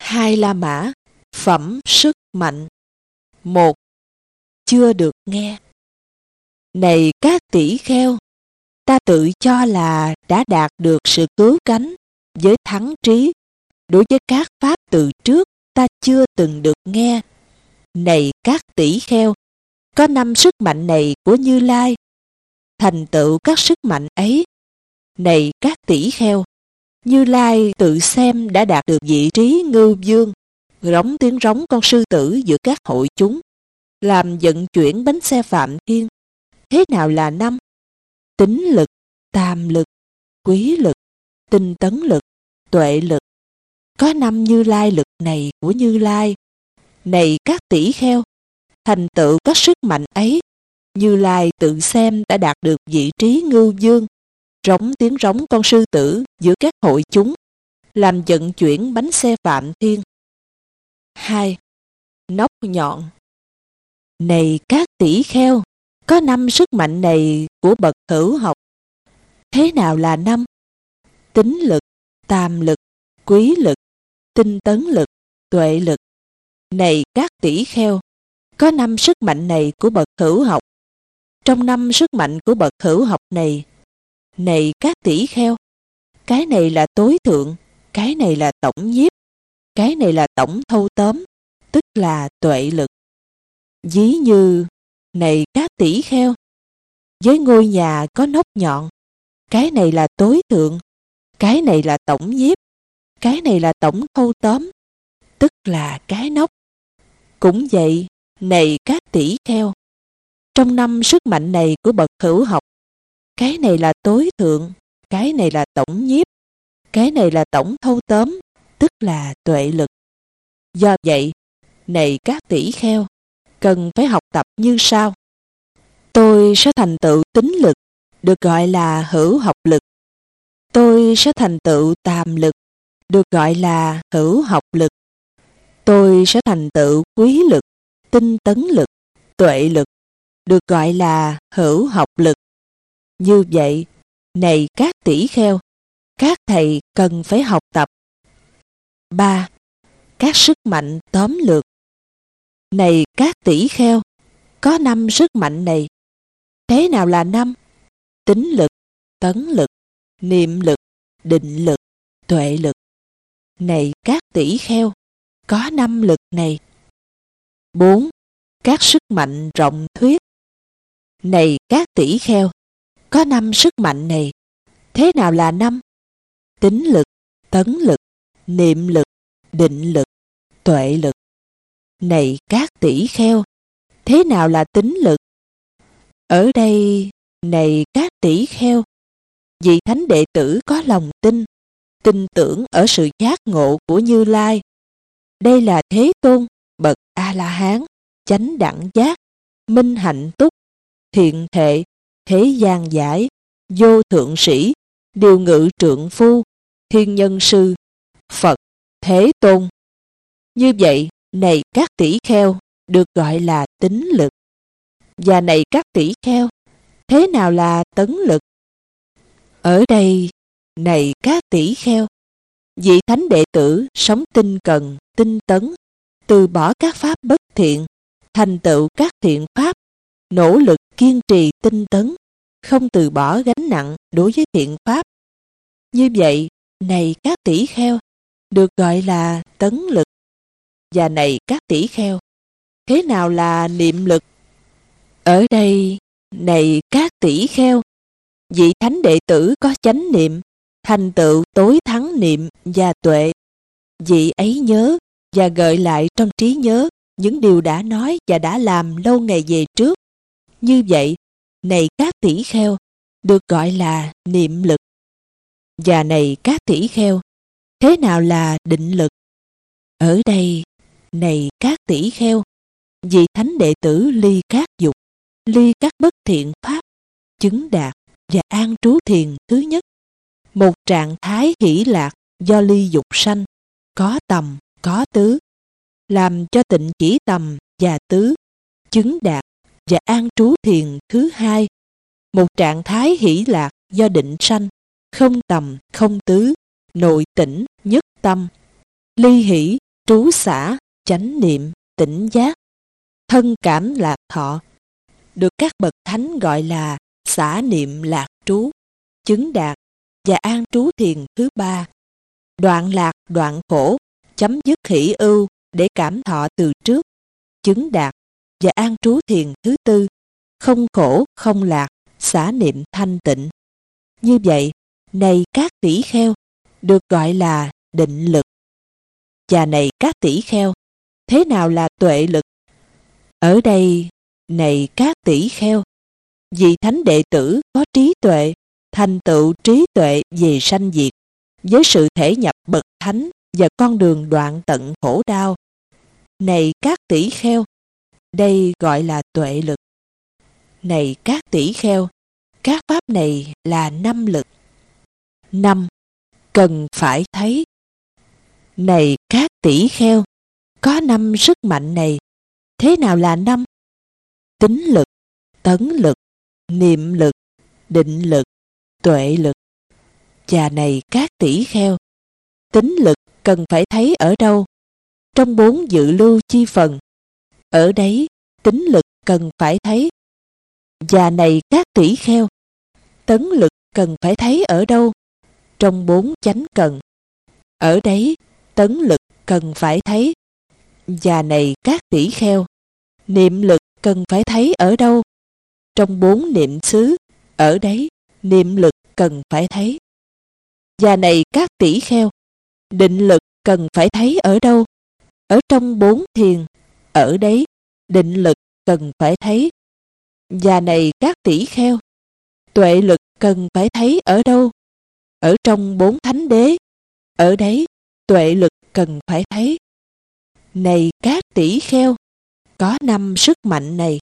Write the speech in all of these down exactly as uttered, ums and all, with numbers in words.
Hai La Mã, phẩm sức mạnh. Một. Chưa được nghe. Này các tỷ kheo, ta tự cho là đã đạt được sự cứu cánh với thắng trí. Đối với các pháp từ trước, ta chưa từng được nghe. Này các tỷ kheo, có năm sức mạnh này của Như Lai. Thành tựu các sức mạnh ấy. Này các tỷ kheo, Như Lai tự xem đã đạt được vị trí ngưu vương, rống tiếng rống con sư tử giữa các hội chúng, làm vận chuyển bánh xe Phạm Thiên. Thế nào là năm? Tính lực, tam lực, quý lực, tinh tấn lực, tuệ lực. Có năm Như Lai lực này của Như Lai. Này các tỷ kheo, thành tựu các sức mạnh ấy, Như Lai tự xem đã đạt được vị trí ngưu vương, rống tiếng rống con sư tử giữa các hội chúng, làm vận chuyển bánh xe Phạm Thiên. Hai. Nóc nhọn. Này các tỷ kheo, có năm sức mạnh này của bậc hữu học. Thế nào là năm? Tính lực, tam lực, quý lực, tinh tấn lực, tuệ lực. Này các tỷ kheo, có năm sức mạnh này của bậc hữu học. Trong năm sức mạnh của bậc hữu học này, này các tỷ kheo, cái này là tối thượng, cái này là tổng nhiếp, cái này là tổng thâu tóm, tức là tuệ lực. Ví như, này các tỷ kheo, với ngôi nhà có nóc nhọn, cái này là tối thượng, cái này là tổng nhiếp, cái này là tổng thâu tóm, tức là cái nóc. Cũng vậy, này các tỷ kheo, trong năm sức mạnh này của bậc hữu học, cái này là tối thượng, cái này là tổng nhiếp, cái này là tổng thâu tóm, tức là tuệ lực. Do vậy, này các tỷ kheo, cần phải học tập như sau. Tôi sẽ thành tựu tính lực, được gọi là hữu học lực. Tôi sẽ thành tựu tam lực, được gọi là hữu học lực. Tôi sẽ thành tựu quý lực, tinh tấn lực, tuệ lực, được gọi là hữu học lực. Như vậy, này các tỷ kheo, các thầy cần phải học tập. Ba. Các sức mạnh tóm lược. Này các tỷ kheo, có năm sức mạnh này. Thế nào là năm? Tính lực, tấn lực, niệm lực, định lực, tuệ lực. Này các tỷ kheo, có năm lực này. Bốn. Các sức mạnh rộng thuyết. Này các tỷ kheo, có năm sức mạnh này. Thế nào là năm? Tính lực, tấn lực, niệm lực, định lực, tuệ lực. Này các tỷ kheo, thế nào là tính lực? Ở đây, này các tỷ kheo, vị thánh đệ tử có lòng tin, tin tưởng ở sự giác ngộ của Như Lai. Đây là Thế Tôn, bậc A-la-hán, chánh đẳng giác, minh hạnh túc, thiện thệ, thế gian giải, vô thượng sĩ, điều ngự trượng phu, thiên nhân sư, Phật, Thế Tôn. Như vậy, này các tỷ kheo, được gọi là tính lực. Và này các tỷ kheo, thế nào là tấn lực? Ở đây, này các tỷ kheo, vị thánh đệ tử sống tinh cần, tinh tấn, từ bỏ các pháp bất thiện, thành tựu các thiện pháp, nỗ lực kiên trì tinh tấn, không từ bỏ gánh nặng đối với thiện pháp. Như vậy, này các tỷ kheo, được gọi là tấn lực. Và này các tỷ kheo, thế nào là niệm lực? Ở đây, này các tỷ kheo, vị thánh đệ tử có chánh niệm, thành tựu tối thắng niệm và tuệ. Vị ấy nhớ và gợi lại trong trí nhớ những điều đã nói và đã làm lâu ngày về trước. Như vậy, này các tỷ kheo, được gọi là niệm lực. Và này các tỷ kheo, thế nào là định lực? Ở đây, này các tỷ kheo, vị thánh đệ tử ly các dục, ly các bất thiện pháp, chứng đạt và an trú thiền thứ nhất. Một trạng thái hỷ lạc do ly dục sanh, có tầm, có tứ, làm cho tịnh chỉ tầm và tứ, chứng đạt và an trú thiền thứ hai. Một trạng thái hỷ lạc do định sanh, không tầm, không tứ, nội tĩnh, nhất tâm, ly hỷ trú xả, chánh niệm, tỉnh giác, thân cảm lạc thọ, được các bậc thánh gọi là xả niệm lạc trú, chứng đạt và an trú thiền thứ ba, đoạn lạc đoạn khổ, chấm dứt hỷ ưu để cảm thọ từ trước, chứng đạt và an trú thiền thứ tư, không khổ không lạc, xả niệm thanh tịnh. Như vậy, này các tỷ kheo, được gọi là định lực. Và này các tỷ kheo, thế nào là tuệ lực? Ở đây, này các tỷ kheo, vị thánh đệ tử có trí tuệ, thành tựu trí tuệ về sanh diệt, với sự thể nhập bậc thánh và con đường đoạn tận khổ đau. Này các tỷ kheo, đây gọi là tuệ lực. Này các tỷ kheo, các pháp này là năm lực. Năm, cần phải thấy. Này các tỷ kheo, có năm sức mạnh này. Thế nào là năm? Tín lực, tấn lực, niệm lực, định lực, tuệ lực. Và này các tỷ kheo, tín lực cần phải thấy ở đâu? Trong bốn dự lưu chi phần. Ở đấy, tín lực cần phải thấy. Và này các tỷ kheo, tấn lực cần phải thấy ở đâu? Trong bốn chánh cần. Ở đấy, tấn lực cần phải thấy. Và này các tỷ kheo, niệm lực cần phải thấy ở đâu? Trong bốn niệm xứ. Ở đấy, niệm lực cần phải thấy. Và này các tỷ kheo, định lực cần phải thấy ở đâu? Ở trong bốn thiền. Ở đấy, định lực cần phải thấy. Và này các tỷ kheo, tuệ lực cần phải thấy ở đâu? Ở trong bốn thánh đế. Ở đấy, tuệ lực cần phải thấy. Này các tỷ kheo, có năm sức mạnh này.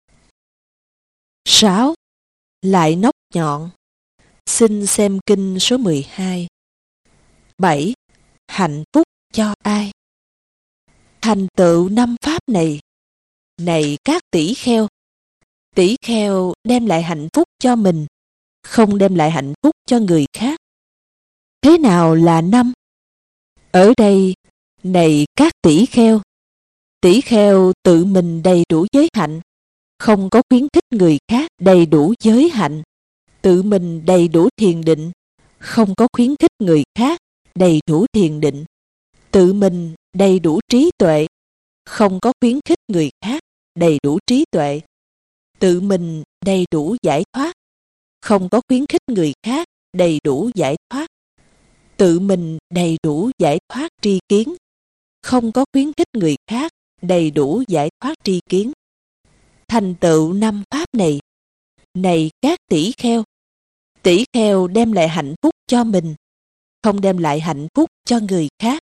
Sáu. Lại nóc nhọn. Xin xem kinh số mười hai. Bảy. Hạnh phúc cho ai? Thành tựu năm pháp này. Này các tỷ kheo, tỷ kheo đem lại hạnh phúc cho mình, không đem lại hạnh phúc cho người khác. Thế nào là năm? Ở đây, này các tỷ kheo, tỷ kheo tự mình đầy đủ giới hạnh, không có khuyến khích người khác đầy đủ giới hạnh. Tự mình đầy đủ thiền định, không có khuyến khích người khác đầy đủ thiền định. Tự mình đầy đủ trí tuệ, không có khuyến khích người khác đầy đủ trí tuệ. Tự mình đầy đủ giải thoát, không có khuyến khích người khác đầy đủ giải thoát. Tự mình đầy đủ giải thoát tri kiến, không có khuyến khích người khác đầy đủ giải thoát tri kiến. Thành tựu năm pháp này. Này các tỷ kheo, tỷ kheo đem lại hạnh phúc cho mình, không đem lại hạnh phúc cho người khác.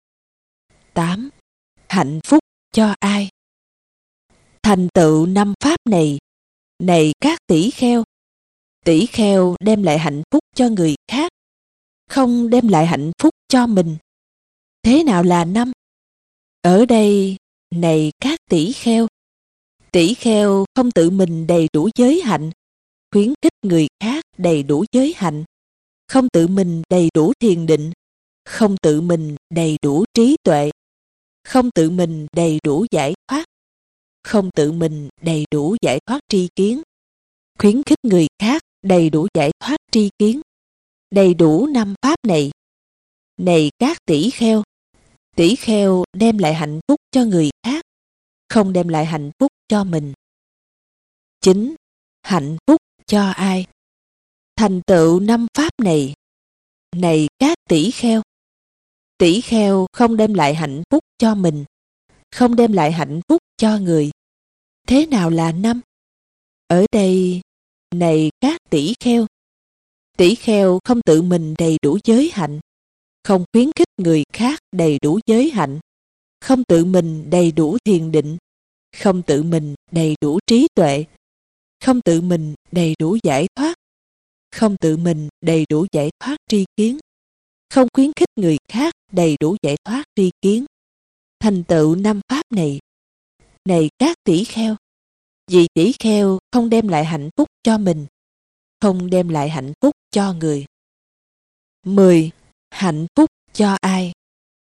Tám. Hạnh phúc cho ai? Thành tựu năm pháp này. Này các tỷ kheo, tỷ kheo đem lại hạnh phúc cho người khác, không đem lại hạnh phúc cho mình. Thế nào là năm? Ở đây, này các tỷ kheo, tỷ kheo không tự mình đầy đủ giới hạnh, khuyến khích người khác đầy đủ giới hạnh, không tự mình đầy đủ thiền định, không tự mình đầy đủ trí tuệ, không tự mình đầy đủ giải thoát, không tự mình đầy đủ giải thoát tri kiến, khuyến khích người khác đầy đủ giải thoát tri kiến. Đầy đủ năm pháp này. Này các tỷ kheo, tỷ kheo đem lại hạnh phúc cho người khác, không đem lại hạnh phúc cho mình. Chín. Hạnh phúc cho ai? Thành tựu năm pháp này. Này các tỷ kheo, tỷ kheo không đem lại hạnh phúc cho mình, không đem lại hạnh phúc cho người. Thế nào là năm? Ở đây, này các tỷ kheo, tỷ kheo không tự mình đầy đủ giới hạnh, không khuyến khích người khác đầy đủ giới hạnh, không tự mình đầy đủ thiền định, không tự mình đầy đủ trí tuệ, không tự mình đầy đủ giải thoát, không tự mình đầy đủ giải thoát tri kiến, không khuyến khích người khác đầy đủ giải thoát tri kiến. Thành tựu năm pháp này. Này các tỷ kheo, vì tỷ kheo không đem lại hạnh phúc cho mình, không đem lại hạnh phúc cho người. Mười. Hạnh phúc cho ai?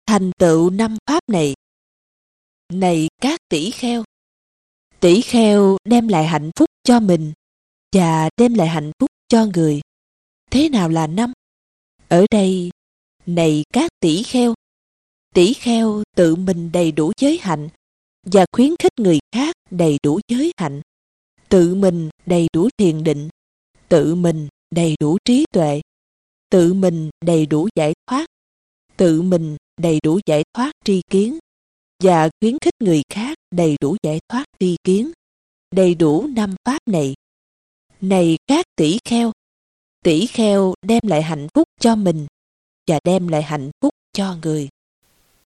thành tựu năm pháp này. Này các tỷ kheo, tỷ kheo đem lại hạnh phúc cho mình và đem lại hạnh phúc cho người. Thế nào là năm? Ở đây, này các tỷ kheo, tỷ kheo tự mình đầy đủ giới hạnh và khuyến khích người khác đầy đủ giới hạnh, tự mình đầy đủ thiền định, tự mình đầy đủ trí tuệ, tự mình đầy đủ giải thoát, tự mình đầy đủ giải thoát tri kiến, và khuyến khích người khác đầy đủ giải thoát tri kiến, đầy đủ năm pháp này. Này các tỷ kheo, tỷ kheo đem lại hạnh phúc cho mình và đem lại hạnh phúc cho người.